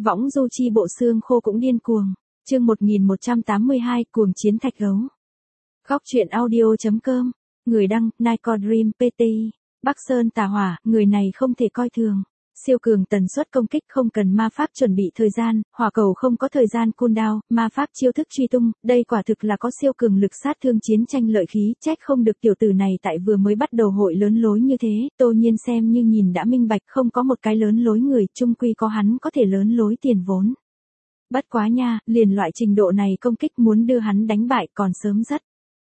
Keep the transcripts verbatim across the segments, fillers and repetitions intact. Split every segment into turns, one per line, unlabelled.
Võng du chi bộ xương khô cũng điên cuồng. Chương một nghìn một trăm tám mươi hai, cuồng chiến thạch gấu. Góc truyện audio.com. Người đăng, Nico Dream pê tê. Bắc Sơn Tà Hỏa, người này không thể coi thường. Siêu cường tần suất công kích không cần ma pháp chuẩn bị thời gian, hỏa cầu không có thời gian cooldown, ma pháp chiêu thức truy tung, đây quả thực là có siêu cường lực sát thương chiến tranh lợi khí, trách không được tiểu tử này tại vừa mới bắt đầu hội lớn lối như thế, Tô Nhiên xem như nhìn đã minh bạch không có một cái lớn lối người, chung quy có hắn có thể lớn lối tiền vốn. Bất quá nha, liền loại trình độ này công kích muốn đưa hắn đánh bại còn sớm rất.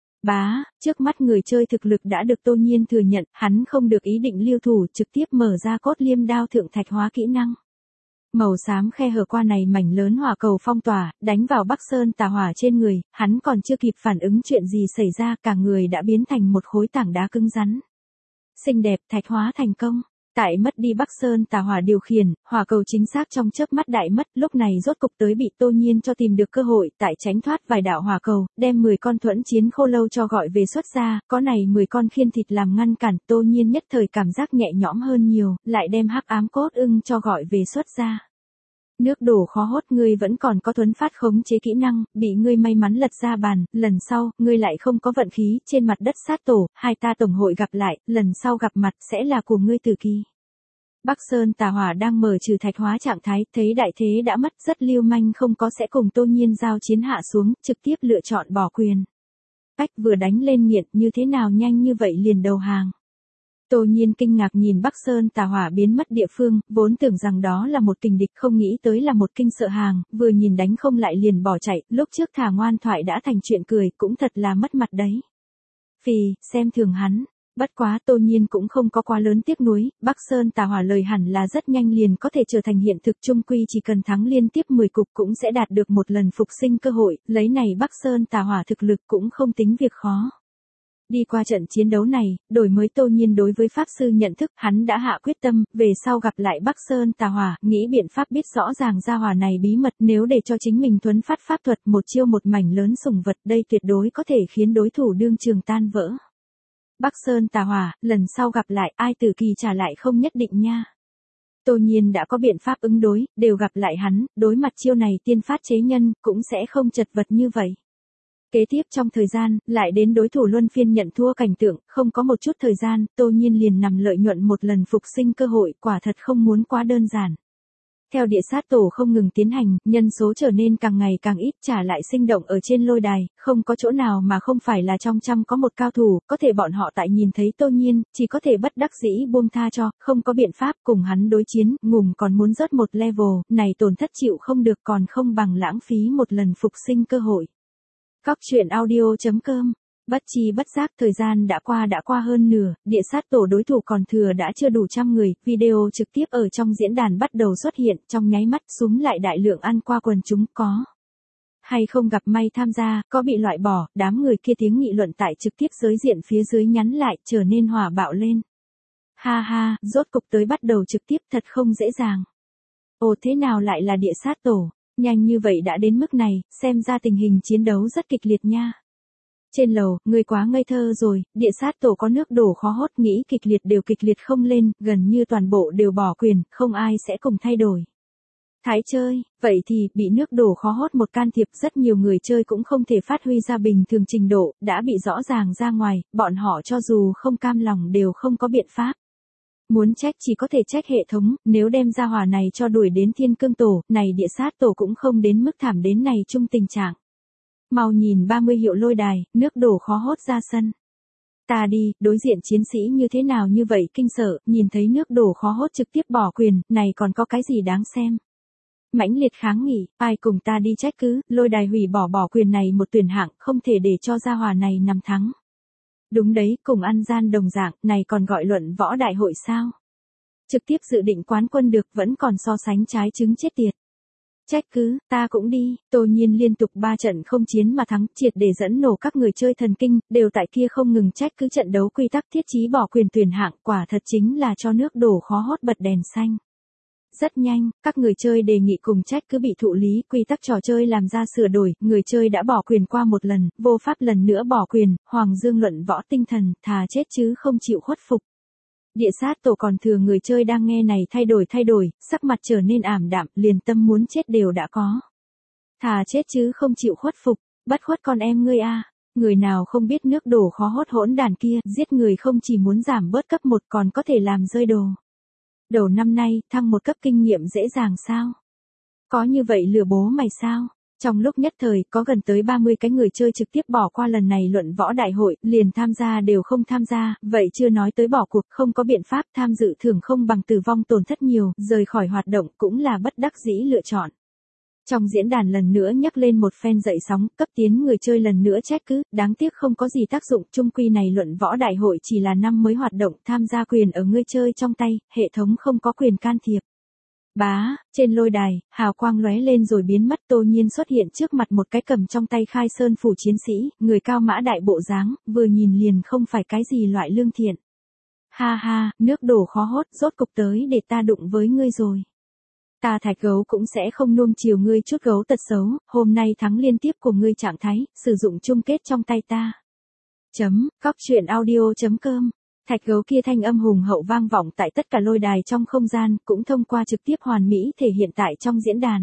Bá, trước mắt người chơi thực lực đã được Tô Nhiên thừa nhận, hắn không được ý định lưu thủ, trực tiếp mở ra cốt liêm đao thượng thạch hóa kỹ năng. Màu xám khe hở qua này mảnh lớn hỏa cầu phong tỏa, đánh vào Bắc Sơn Tà Hỏa trên người, hắn còn chưa kịp phản ứng chuyện gì xảy ra, cả người đã biến thành một khối tảng đá cứng rắn. Xinh đẹp, thạch hóa thành công. Tại mất đi Bắc Sơn Tà Hỏa điều khiển, hỏa cầu chính xác trong chớp mắt đại mất, lúc này rốt cục tới bị Tô Nhiên cho tìm được cơ hội, tại tránh thoát vài đạo hỏa cầu, đem mười con thuẫn chiến khô lâu cho gọi về xuất ra, có này mười con khiên thịt làm ngăn cản, Tô Nhiên nhất thời cảm giác nhẹ nhõm hơn nhiều, lại đem hắc ám cốt ưng cho gọi về xuất ra. Nước đổ khó hốt, ngươi vẫn còn có thuấn phát khống chế kỹ năng, bị ngươi may mắn lật ra bàn, lần sau, ngươi lại không có vận khí, trên mặt đất sát tổ, hai ta tổng hội gặp lại, lần sau gặp mặt sẽ là của ngươi tử kỳ. Bắc Sơn Tà Hỏa đang mở trừ thạch hóa trạng thái, thấy đại thế đã mất, rất lưu manh không có sẽ cùng Tô Nhiên giao chiến hạ xuống, trực tiếp lựa chọn bỏ quyền. Cách vừa đánh lên nghiện, như thế nào nhanh như vậy liền đầu hàng. Tô Nhiên kinh ngạc nhìn Bắc Sơn Tà Hỏa biến mất địa phương, vốn tưởng rằng đó là một kình địch, không nghĩ tới là một kinh sợ hàng, vừa nhìn đánh không lại liền bỏ chạy, lúc trước thả ngoan thoại đã thành chuyện cười, cũng thật là mất mặt đấy. Phì, xem thường hắn. Bất quá Tô Nhiên cũng không có quá lớn tiếc nuối, Bắc Sơn Tà Hỏa lời hẳn là rất nhanh liền có thể trở thành hiện thực, chung quy chỉ cần thắng liên tiếp mười cục cũng sẽ đạt được một lần phục sinh cơ hội, lấy này Bắc Sơn Tà Hỏa thực lực cũng không tính việc khó. Đi qua trận chiến đấu này, đổi mới Tô Nhiên đối với Pháp Sư nhận thức, hắn đã hạ quyết tâm, về sau gặp lại Bắc Sơn Tà Hỏa, nghĩ biện pháp biết rõ ràng ra hỏa này bí mật, nếu để cho chính mình thuấn phát pháp thuật một chiêu một mảnh lớn sủng vật, đây tuyệt đối có thể khiến đối thủ đương trường tan vỡ. Bắc Sơn Tà Hỏa, lần sau gặp lại ai tử kỳ trả lại không nhất định nha. Tô Nhiên đã có biện pháp ứng đối, đều gặp lại hắn, đối mặt chiêu này tiên phát chế nhân, cũng sẽ không chật vật như vậy. Kế tiếp trong thời gian, lại đến đối thủ luân phiên nhận thua cảnh tượng, không có một chút thời gian, Tô Nhiên liền nằm lợi nhuận một lần phục sinh cơ hội, quả thật không muốn quá đơn giản. Theo địa sát tổ không ngừng tiến hành, nhân số trở nên càng ngày càng ít, trả lại sinh động ở trên lôi đài, không có chỗ nào mà không phải là trong trăm có một cao thủ, có thể bọn họ tại nhìn thấy Tô Nhiên, chỉ có thể bất đắc dĩ buông tha cho, không có biện pháp cùng hắn đối chiến, ngùng còn muốn rớt một level, này tổn thất chịu không được còn không bằng lãng phí một lần phục sinh cơ hội. Góc truyện audio.com. Bất chi bất giác thời gian đã qua đã qua hơn nửa, địa sát tổ đối thủ còn thừa đã chưa đủ trăm người, video trực tiếp ở trong diễn đàn bắt đầu xuất hiện, trong nháy mắt súng lại đại lượng ăn qua quần chúng, có hay không gặp may tham gia, có bị loại bỏ, đám người kia tiếng nghị luận tại trực tiếp giới diện phía dưới nhắn lại, trở nên hỏa bạo lên. Ha ha, rốt cục tới bắt đầu trực tiếp thật không dễ dàng. Ồ thế nào lại là địa sát tổ, nhanh như vậy đã đến mức này, xem ra tình hình chiến đấu rất kịch liệt nha. Trên lầu, người quá ngây thơ rồi, địa sát tổ có nước đổ khó hốt, nghĩ kịch liệt đều kịch liệt không lên, gần như toàn bộ đều bỏ quyền, không ai sẽ cùng thay đổi. Thái chơi, vậy thì, bị nước đổ khó hốt một can thiệp, rất nhiều người chơi cũng không thể phát huy ra bình thường trình độ, đã bị rõ ràng ra ngoài, bọn họ cho dù không cam lòng đều không có biện pháp. Muốn trách chỉ có thể trách hệ thống, nếu đem ra hỏa này cho đuổi đến thiên cương tổ, này địa sát tổ cũng không đến mức thảm đến này chung tình trạng. Mau nhìn ba mươi hiệu lôi đài, nước đổ khó hốt ra sân. Ta đi, đối diện chiến sĩ như thế nào như vậy kinh sợ, nhìn thấy nước đổ khó hốt trực tiếp bỏ quyền, này còn có cái gì đáng xem. Mãnh liệt kháng nghị, ai cùng ta đi trách cứ, lôi đài hủy bỏ bỏ quyền này một tuyển hạng, không thể để cho gia hỏa này nằm thắng. Đúng đấy, cùng ăn gian đồng dạng, này còn gọi luận võ đại hội sao? Trực tiếp dự định quán quân được vẫn còn so sánh trái trứng chết tiệt. Trách cứ, ta cũng đi, Tô Nhiên liên tục ba trận không chiến mà thắng, triệt để dẫn nổ các người chơi thần kinh, đều tại kia không ngừng trách cứ trận đấu quy tắc thiết chí bỏ quyền tuyển hạng, quả thật chính là cho nước đổ khó hót bật đèn xanh. Rất nhanh, các người chơi đề nghị cùng trách cứ bị thụ lý, quy tắc trò chơi làm ra sửa đổi, người chơi đã bỏ quyền qua một lần, vô pháp lần nữa bỏ quyền, Hoàng Dương luận võ tinh thần, thà chết chứ không chịu khuất phục. Địa sát tổ còn thừa người chơi đang nghe này thay đổi thay đổi, sắc mặt trở nên ảm đạm, liền tâm muốn chết đều đã có. Thà chết chứ không chịu khuất phục, bất khuất con em ngươi a. Người nào không biết nước đổ khó hốt hỗn đàn kia, giết người không chỉ muốn giảm bớt cấp một còn có thể làm rơi đồ. Đầu năm nay, thăng một cấp kinh nghiệm dễ dàng sao? Có như vậy lừa bố mày sao? Trong lúc nhất thời, có gần tới ba mươi cái người chơi trực tiếp bỏ qua lần này luận võ đại hội, liền tham gia đều không tham gia, vậy chưa nói tới bỏ cuộc, không có biện pháp tham dự thưởng không bằng tử vong tổn thất nhiều, rời khỏi hoạt động cũng là bất đắc dĩ lựa chọn. Trong diễn đàn lần nữa nhắc lên một phen dậy sóng, cấp tiến người chơi lần nữa trách cứ, đáng tiếc không có gì tác dụng, chung quy này luận võ đại hội chỉ là năm mới hoạt động, tham gia quyền ở người chơi trong tay, hệ thống không có quyền can thiệp. Bá, trên lôi đài, hào quang lóe lên rồi biến mất, Tô Nhiên xuất hiện trước mặt một cái cầm trong tay khai sơn phủ chiến sĩ, người cao mã đại bộ dáng, vừa nhìn liền không phải cái gì loại lương thiện. Ha ha, nước đổ khó hốt, rốt cục tới để ta đụng với ngươi rồi. Ta Thạch Gấu cũng sẽ không nuông chiều ngươi chút gấu tật xấu, hôm nay thắng liên tiếp của ngươi trạng thái, sử dụng chung kết trong tay ta. Chấm, góc truyện audio chấm com. Thạch Gấu kia thanh âm hùng hậu vang vọng tại tất cả lôi đài trong không gian, cũng thông qua trực tiếp hoàn mỹ thể hiện tại trong diễn đàn.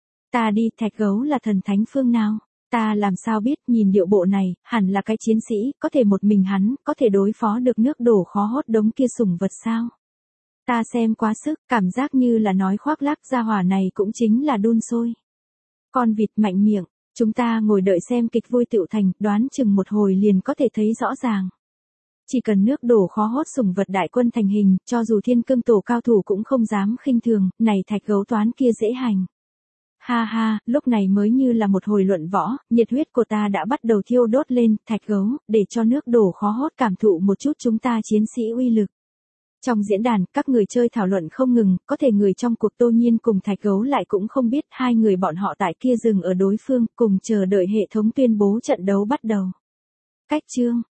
Ta đi, Thạch Gấu là thần thánh phương nào? Ta làm sao biết, nhìn điệu bộ này, hẳn là cái chiến sĩ, có thể một mình hắn, có thể đối phó được nước đổ khó hốt đống kia sủng vật sao? Ta xem quá sức, cảm giác như là nói khoác lác, gia hỏa này cũng chính là đun sôi. Con vịt mạnh miệng, chúng ta ngồi đợi xem kịch vui tựu thành, đoán chừng một hồi liền có thể thấy rõ ràng. Chỉ cần nước đổ khó hốt sủng vật đại quân thành hình, cho dù thiên cương tổ cao thủ cũng không dám khinh thường, này Thạch Gấu toán kia dễ hành. Ha ha, lúc này mới như là một hồi luận võ, nhiệt huyết của ta đã bắt đầu thiêu đốt lên, Thạch Gấu, để cho nước đổ khó hốt cảm thụ một chút chúng ta chiến sĩ uy lực. Trong diễn đàn, các người chơi thảo luận không ngừng, có thể người trong cuộc Tô Nhiên cùng Thạch Gấu lại cũng không biết hai người bọn họ tại kia dừng ở đối phương, cùng chờ đợi hệ thống tuyên bố trận đấu bắt đầu. Cách chương